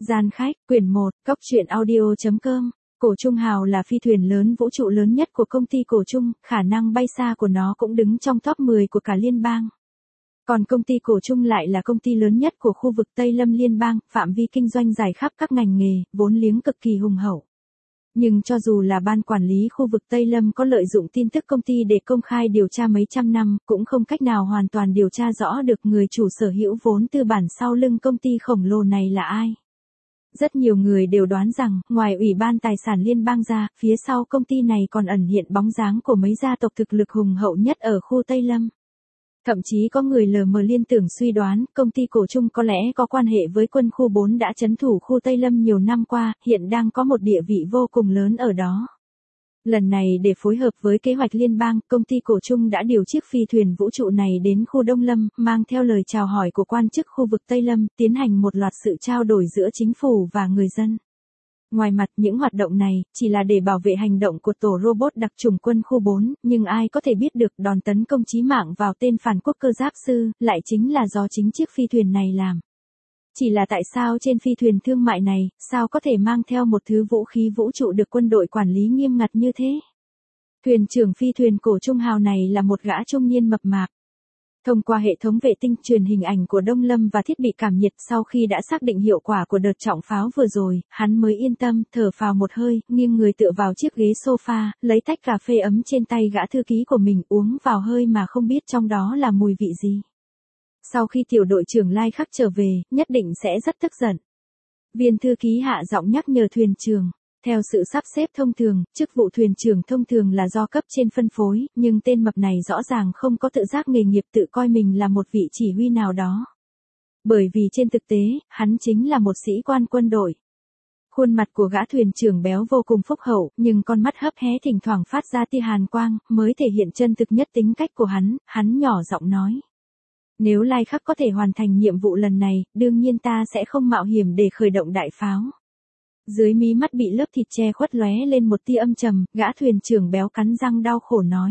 Gian khách, quyển 1, Cốc truyện audio.com. Cổ Trung Hào là phi thuyền lớn vũ trụ lớn nhất của công ty Cổ Trung, khả năng bay xa của nó cũng đứng trong top 10 của cả liên bang. Còn công ty Cổ Trung lại là công ty lớn nhất của khu vực Tây Lâm liên bang, phạm vi kinh doanh dài khắp các ngành nghề, vốn liếng cực kỳ hùng hậu. Nhưng cho dù là ban quản lý khu vực Tây Lâm có lợi dụng tin tức công ty để công khai điều tra mấy trăm năm, cũng không cách nào hoàn toàn điều tra rõ được người chủ sở hữu vốn tư bản sau lưng công ty khổng lồ này là ai. Rất nhiều người đều đoán rằng, ngoài Ủy ban Tài sản Liên bang ra, phía sau công ty này còn ẩn hiện bóng dáng của mấy gia tộc thực lực hùng hậu nhất ở khu Tây Lâm. Thậm chí có người lờ mờ liên tưởng suy đoán, công ty Cổ Trung có lẽ có quan hệ với quân khu 4 đã trấn thủ khu Tây Lâm nhiều năm qua, hiện đang có một địa vị vô cùng lớn ở đó. Lần này để phối hợp với kế hoạch liên bang, công ty Cổ Trung đã điều chiếc phi thuyền vũ trụ này đến khu Đông Lâm, mang theo lời chào hỏi của quan chức khu vực Tây Lâm, tiến hành một loạt sự trao đổi giữa chính phủ và người dân. Ngoài mặt những hoạt động này, chỉ là để bảo vệ hành động của tổ robot đặc chủng quân khu 4, nhưng ai có thể biết được đòn tấn công chí mạng vào tên phản quốc cơ giáp sư, lại chính là do chính chiếc phi thuyền này làm. Chỉ là tại sao trên phi thuyền thương mại này, sao có thể mang theo một thứ vũ khí vũ trụ được quân đội quản lý nghiêm ngặt như thế? Thuyền trưởng phi thuyền Cổ Trung Hào này là một gã trung niên mập mạp. Thông qua hệ thống vệ tinh truyền hình ảnh của Đông Lâm và thiết bị cảm nhiệt sau khi đã xác định hiệu quả của đợt trọng pháo vừa rồi, hắn mới yên tâm, thở phào một hơi, nghiêng người tựa vào chiếc ghế sofa, lấy tách cà phê ấm trên tay gã thư ký của mình uống vào hơi mà không biết trong đó là mùi vị gì. Sau khi tiểu đội trưởng Lai Khắc trở về, nhất định sẽ rất tức giận. Viên thư ký hạ giọng nhắc nhở thuyền trưởng. Theo sự sắp xếp thông thường, chức vụ thuyền trưởng thông thường là do cấp trên phân phối, nhưng tên mập này rõ ràng không có tự giác nghề nghiệp tự coi mình là một vị chỉ huy nào đó. Bởi vì trên thực tế, hắn chính là một sĩ quan quân đội. Khuôn mặt của gã thuyền trưởng béo vô cùng phúc hậu, nhưng con mắt hấp hé thỉnh thoảng phát ra tia hàn quang, mới thể hiện chân thực nhất tính cách của hắn nhỏ giọng nói. Nếu Lai Khắc có thể hoàn thành nhiệm vụ lần này, đương nhiên ta sẽ không mạo hiểm để khởi động đại pháo. Dưới mí mắt bị lớp thịt che khuất lóe lên một tia âm trầm, gã thuyền trưởng béo cắn răng đau khổ nói.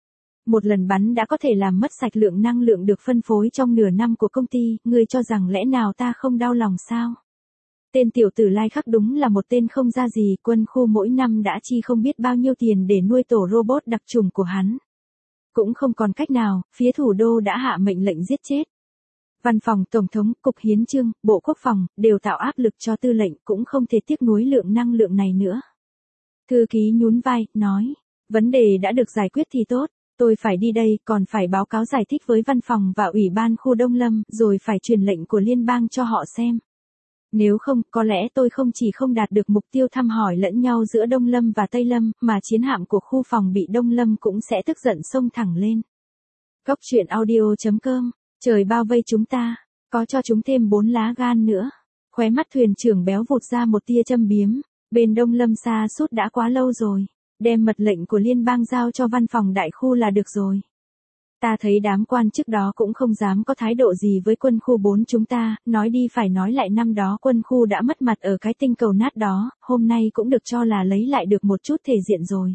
Một lần bắn đã có thể làm mất sạch lượng năng lượng được phân phối trong nửa năm của công ty, ngươi cho rằng lẽ nào ta không đau lòng sao? Tên tiểu tử Lai Khắc đúng là một tên không ra gì, quân khu mỗi năm đã chi không biết bao nhiêu tiền để nuôi tổ robot đặc trùng của hắn. Cũng không còn cách nào, phía thủ đô đã hạ mệnh lệnh giết chết. Văn phòng Tổng thống, Cục Hiến chương, Bộ Quốc phòng, đều tạo áp lực cho tư lệnh cũng không thể tiếc nuối lượng năng lượng này nữa. Thư ký nhún vai, nói, vấn đề đã được giải quyết thì tốt, tôi phải đi đây, còn phải báo cáo giải thích với văn phòng và ủy ban khu Đông Lâm, rồi phải truyền lệnh của liên bang cho họ xem. Nếu không, có lẽ tôi không chỉ không đạt được mục tiêu thăm hỏi lẫn nhau giữa Đông Lâm và Tây Lâm, mà chiến hạm của khu phòng bị Đông Lâm cũng sẽ tức giận xông thẳng lên. Cốc truyện audio.com. Trời bao vây chúng ta, có cho chúng thêm 4 lá gan nữa. Khóe mắt thuyền trưởng béo vụt ra một tia châm biếm, bên Đông Lâm xa suốt đã quá lâu rồi, đem mật lệnh của liên bang giao cho văn phòng đại khu là được rồi. Ta thấy đám quan chức đó cũng không dám có thái độ gì với quân khu 4 chúng ta, nói đi phải nói lại năm đó quân khu đã mất mặt ở cái tinh cầu nát đó, hôm nay cũng được cho là lấy lại được một chút thể diện rồi.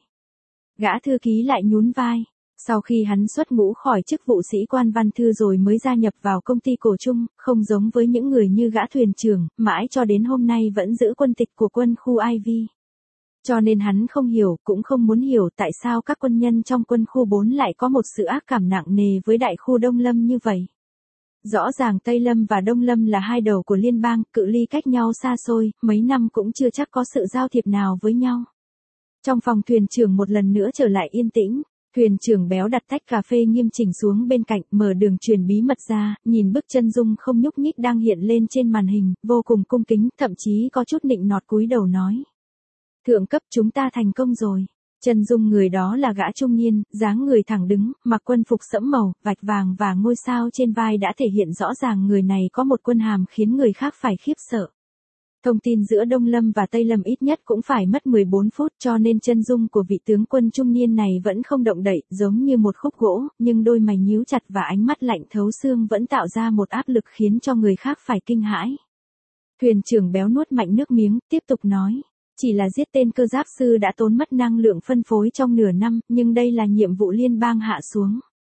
Gã thư ký lại nhún vai. Sau khi hắn xuất ngũ khỏi chức vụ sĩ quan văn thư rồi mới gia nhập vào công ty Cổ Trung, không giống với những người như gã thuyền trưởng, mãi cho đến hôm nay vẫn giữ quân tịch của quân khu Ivy. Cho nên hắn không hiểu, cũng không muốn hiểu tại sao các quân nhân trong quân khu 4 lại có một sự ác cảm nặng nề với đại khu Đông Lâm như vậy. Rõ ràng Tây Lâm và Đông Lâm là hai đầu của liên bang, cự ly cách nhau xa xôi, mấy năm cũng chưa chắc có sự giao thiệp nào với nhau. Trong phòng thuyền trưởng một lần nữa trở lại yên tĩnh. Thuyền trưởng béo đặt tách cà phê nghiêm chỉnh xuống bên cạnh, mở đường truyền bí mật ra, nhìn bức chân dung không nhúc nhích đang hiện lên trên màn hình, vô cùng cung kính, thậm chí có chút nịnh nọt cúi đầu nói. Thượng cấp chúng ta thành công rồi. Chân dung người đó là gã trung niên, dáng người thẳng đứng, mặc quân phục sẫm màu, vạch vàng và ngôi sao trên vai đã thể hiện rõ ràng người này có một quân hàm khiến người khác phải khiếp sợ. Thông tin giữa Đông Lâm và Tây Lâm ít nhất cũng phải mất 14 phút cho nên chân dung của vị tướng quân trung niên này vẫn không động đậy, giống như một khúc gỗ, nhưng đôi mày nhíu chặt và ánh mắt lạnh thấu xương vẫn tạo ra một áp lực khiến cho người khác phải kinh hãi. Thuyền trưởng béo nuốt mạnh nước miếng, tiếp tục nói, chỉ là giết tên cơ giáp sư đã tốn mất năng lượng phân phối trong nửa năm, nhưng đây là nhiệm vụ liên bang hạ xuống.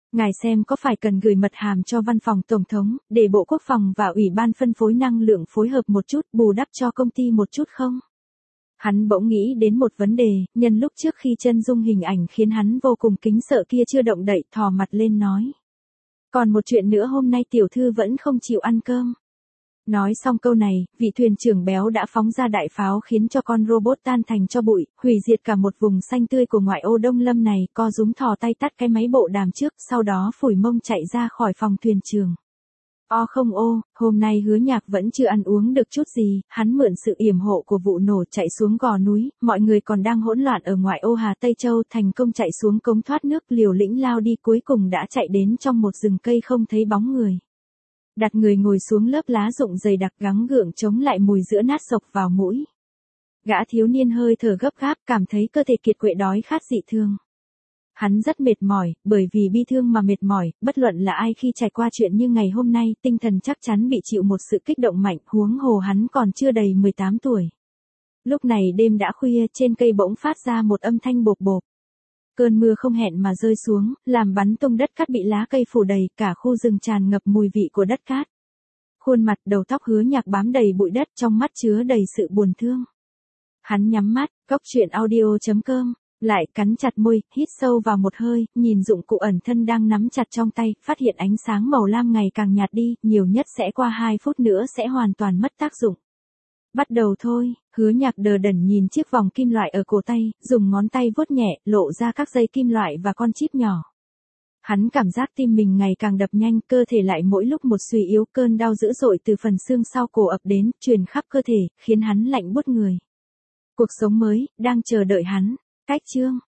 Ngài xem có phải cần gửi mật hàm cho văn phòng Tổng thống, để Bộ Quốc phòng và Ủy ban phân phối năng lượng phối hợp một chút, bù đắp cho công ty một chút không? Hắn bỗng nghĩ đến một vấn đề, nhân lúc trước khi chân dung hình ảnh khiến hắn vô cùng kính sợ kia chưa động đậy, thò mặt lên nói. Còn một chuyện nữa, hôm nay tiểu thư vẫn không chịu ăn cơm. Nói xong câu này, vị thuyền trưởng béo đã phóng ra đại pháo khiến cho con robot tan thành tro bụi, hủy diệt cả một vùng xanh tươi của ngoại ô Đông Lâm này, co rúm thò tay tắt cái máy bộ đàm trước, sau đó phủi mông chạy ra khỏi phòng thuyền trưởng. Không ô, hôm nay Hứa Nhạc vẫn chưa ăn uống được chút gì, hắn mượn sự yểm hộ của vụ nổ chạy xuống gò núi, mọi người còn đang hỗn loạn ở ngoại ô Hà Tây Châu, thành công chạy xuống cống thoát nước, liều lĩnh lao đi, cuối cùng đã chạy đến trong một rừng cây không thấy bóng người. Đặt người ngồi xuống lớp lá rụng dày đặc, gắng gượng chống lại mùi sữa nát sộc vào mũi. Gã thiếu niên hơi thở gấp gáp, cảm thấy cơ thể kiệt quệ đói khát dị thường. Hắn rất mệt mỏi, bởi vì bi thương mà mệt mỏi, bất luận là ai khi trải qua chuyện như ngày hôm nay, tinh thần chắc chắn bị chịu một sự kích động mạnh, huống hồ hắn còn chưa đầy 18 tuổi. Lúc này đêm đã khuya, trên cây bỗng phát ra một âm thanh bộp bộp. Cơn mưa không hẹn mà rơi xuống, làm bắn tung đất cát bị lá cây phủ đầy, cả khu rừng tràn ngập mùi vị của đất cát. Khuôn mặt, đầu tóc Hứa Nhạc bám đầy bụi đất, trong mắt chứa đầy sự buồn thương. Hắn nhắm mắt, cóc truyện audio.com, lại cắn chặt môi, hít sâu vào một hơi, nhìn dụng cụ ẩn thân đang nắm chặt trong tay, phát hiện ánh sáng màu lam ngày càng nhạt đi, nhiều nhất sẽ qua 2 phút nữa sẽ hoàn toàn mất tác dụng. Bắt đầu thôi, Hứa Nhạc đờ đẫn nhìn chiếc vòng kim loại ở cổ tay, dùng ngón tay vuốt nhẹ, lộ ra các dây kim loại và con chip nhỏ. Hắn cảm giác tim mình ngày càng đập nhanh, cơ thể lại mỗi lúc một suy yếu, cơn đau dữ dội từ phần xương sau cổ ập đến, truyền khắp cơ thể, khiến hắn lạnh buốt người. Cuộc sống mới, đang chờ đợi hắn. Cách chương